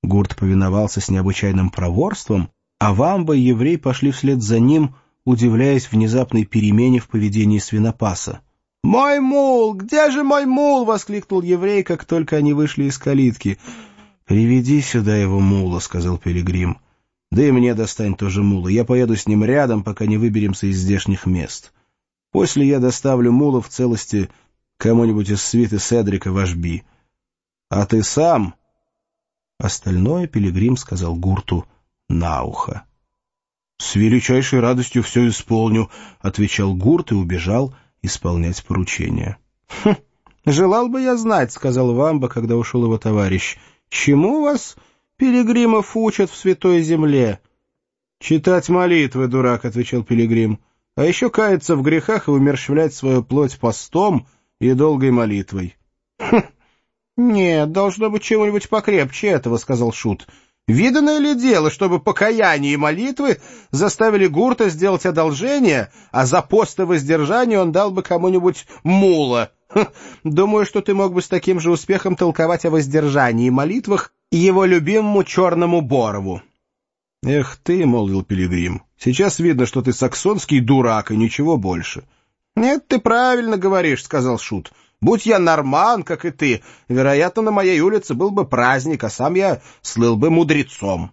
Гурт повиновался с необычайным проворством, а Вамба и еврей пошли вслед за ним, удивляясь внезапной перемене в поведении свинопаса. «Мой мул! Где же мой мул?» — воскликнул еврей, как только они вышли из калитки. «Приведи сюда его мула», — сказал Пилигрим. «Да и мне достань тоже мула. Я поеду с ним рядом, пока не выберемся из здешних мест. После я доставлю мула в целости кому-нибудь из свиты Седрика в Ашби. А ты сам...» Остальное Пилигрим сказал Гурту на ухо. «С величайшей радостью все исполню», — отвечал Гурт и убежал исполнять поручение. «Желал бы я знать», — сказал Вамба, когда ушел его товарищ, — «чему вас, пилигримов, учат в святой земле?» «Читать молитвы, дурак», — отвечал Пилигрим, — «а еще каяться в грехах и умерщвлять свою плоть постом и долгой молитвой». «Нет, должно быть чего-нибудь покрепче этого», — сказал Шут. «Виданное ли дело, чтобы покаяние и молитвы заставили Гурта сделать одолжение, а за пост и воздержание он дал бы кому-нибудь мула? Думаю, что ты мог бы с таким же успехом толковать о воздержании и молитвах его любимому черному Борову». «Эх ты», — молвил Пилигрим, — «сейчас видно, что ты саксонский дурак и ничего больше». «Нет, ты правильно говоришь», — сказал Шут. «Будь я норман, как и ты, вероятно, на моей улице был бы праздник, а сам я слыл бы мудрецом».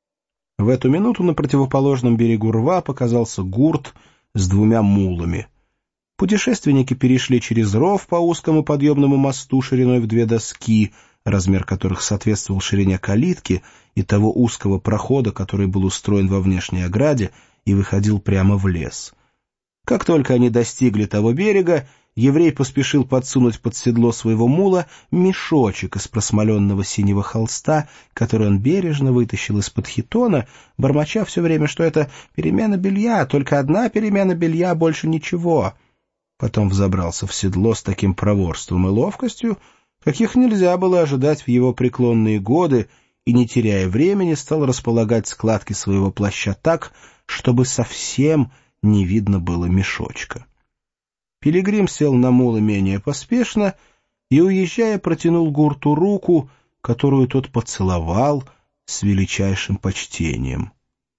В эту минуту на противоположном берегу рва показался Гурт с 2 мулами. Путешественники перешли через ров по узкому подъемному мосту шириной в 2 доски, размер которых соответствовал ширине калитки и того узкого прохода, который был устроен во внешней ограде и выходил прямо в лес. Как только они достигли того берега, еврей поспешил подсунуть под седло своего мула мешочек из просмоленного синего холста, который он бережно вытащил из-под хитона, бормоча все время, что это перемена белья, только одна перемена белья, больше ничего. Потом взобрался в седло с таким проворством и ловкостью, каких нельзя было ожидать в его преклонные годы, и, не теряя времени, стал располагать складки своего плаща так, чтобы совсем не видно было мешочка. Пилигрим сел на мула менее поспешно и, уезжая, протянул Гурту руку, которую тот поцеловал с величайшим почтением.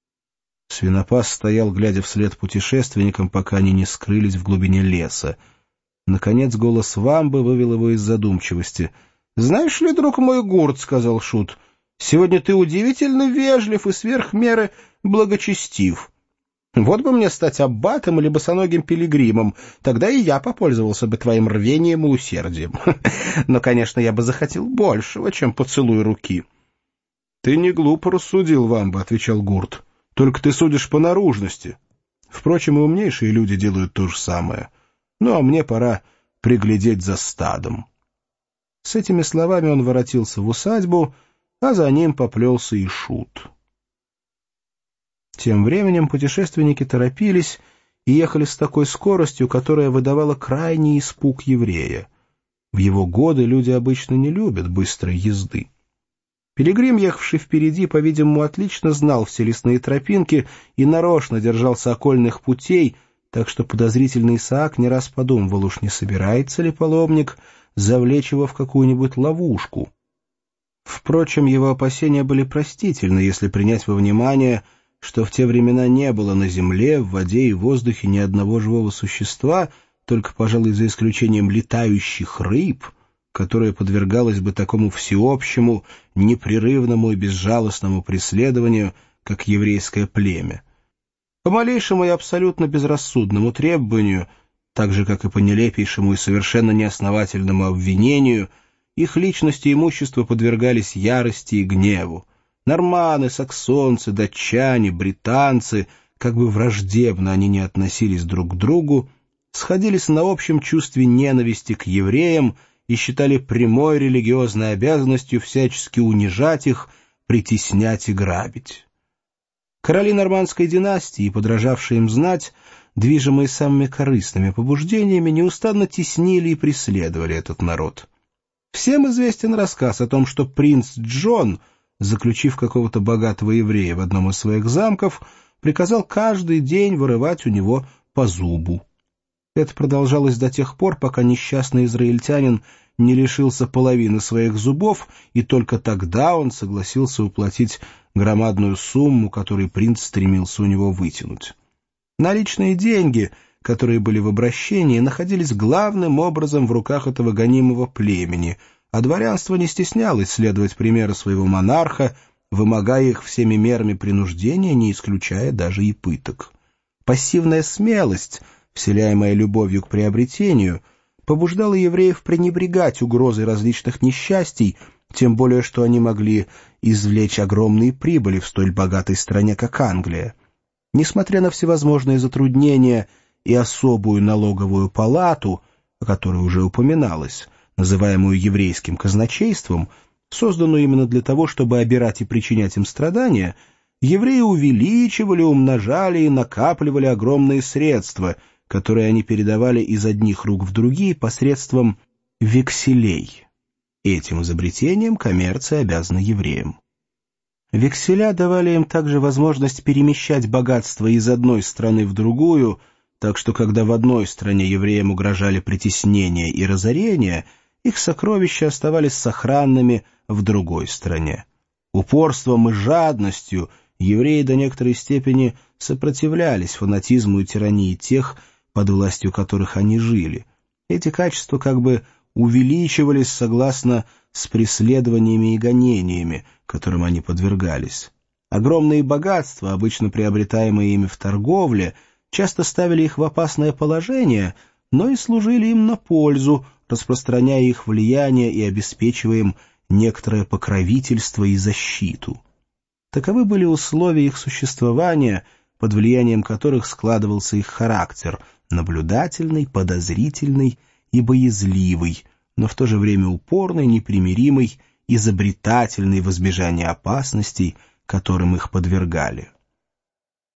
Свинопас стоял, глядя вслед путешественникам, пока они не скрылись в глубине леса. Наконец голос Вамбы вывел его из задумчивости. «Знаешь ли, друг мой Гурт, — сказал Шут, — сегодня ты удивительно вежлив и сверх меры благочестив. Вот бы мне стать аббатом или босоногим пилигримом, тогда и я попользовался бы твоим рвением и усердием. Но, конечно, я бы захотел большего, чем поцелуй руки». «Ты не глупо рассудил, Вамба, — отвечал Гурт, — только ты судишь по наружности. Впрочем, и умнейшие люди делают то же самое. Ну, а мне пора приглядеть за стадом». С этими словами он воротился в усадьбу, а за ним поплелся и Шут. Тем временем путешественники торопились и ехали с такой скоростью, которая выдавала крайний испуг еврея. В его годы люди обычно не любят быстрой езды. Пилигрим, ехавший впереди, по-видимому, отлично знал все лесные тропинки и нарочно держался окольных путей, так что подозрительный Исаак не раз подумывал, уж не собирается ли паломник завлечь его в какую-нибудь ловушку. Впрочем, его опасения были простительны, если принять во внимание, что в те времена не было на земле, в воде и воздухе ни одного живого существа, только, пожалуй, за исключением летающих рыб, которое подвергалось бы такому всеобщему, непрерывному и безжалостному преследованию, как еврейское племя. По малейшему и абсолютно безрассудному требованию, так же, как и по нелепейшему и совершенно неосновательному обвинению, их личность и имущество подвергались ярости и гневу. Норманы, саксонцы, датчане, британцы, как бы враждебно они ни относились друг к другу, сходились на общем чувстве ненависти к евреям и считали прямой религиозной обязанностью всячески унижать их, притеснять и грабить. Короли нормандской династии и подражавшие им знать, движимые самыми корыстными побуждениями, неустанно теснили и преследовали этот народ. Всем известен рассказ о том, что принц Джон, заключив какого-то богатого еврея в одном из своих замков, приказал каждый день вырывать у него по зубу. Это продолжалось до тех пор, пока несчастный израильтянин не лишился половины своих зубов, и только тогда он согласился уплатить громадную сумму, которую принц стремился у него вытянуть. Наличные деньги, которые были в обращении, находились главным образом в руках этого гонимого племени, а дворянство не стеснялось следовать примеру своего монарха, вымогая их всеми мерами принуждения, не исключая даже и пыток. Пассивная смелость, вселяемая любовью к приобретению, побуждала евреев пренебрегать угрозой различных несчастий, тем более что они могли извлечь огромные прибыли в столь богатой стране, как Англия. Несмотря на всевозможные затруднения и особую налоговую палату, о которой уже упоминалось, называемую еврейским казначейством, созданную именно для того, чтобы обирать и причинять им страдания, евреи увеличивали, умножали и накапливали огромные средства, которые они передавали из одних рук в другие посредством векселей. Этим изобретением коммерция обязана евреям. Векселя давали им также возможность перемещать богатство из одной страны в другую, так что когда в одной стране евреям угрожали притеснение и разорение, их сокровища оставались сохранными в другой стране. Упорством и жадностью евреи до некоторой степени сопротивлялись фанатизму и тирании тех, под властью которых они жили. Эти качества как бы увеличивались согласно с преследованиями и гонениями, которым они подвергались. Огромные богатства, обычно приобретаемые ими в торговле, часто ставили их в опасное положение, но и служили им на пользу, распространяя их влияние и обеспечивая им некоторое покровительство и защиту. Таковы были условия их существования, под влиянием которых складывался их характер — наблюдательный, подозрительный и боязливый, но в то же время упорный, непримиримый, изобретательный в избежании опасностей, которым их подвергали.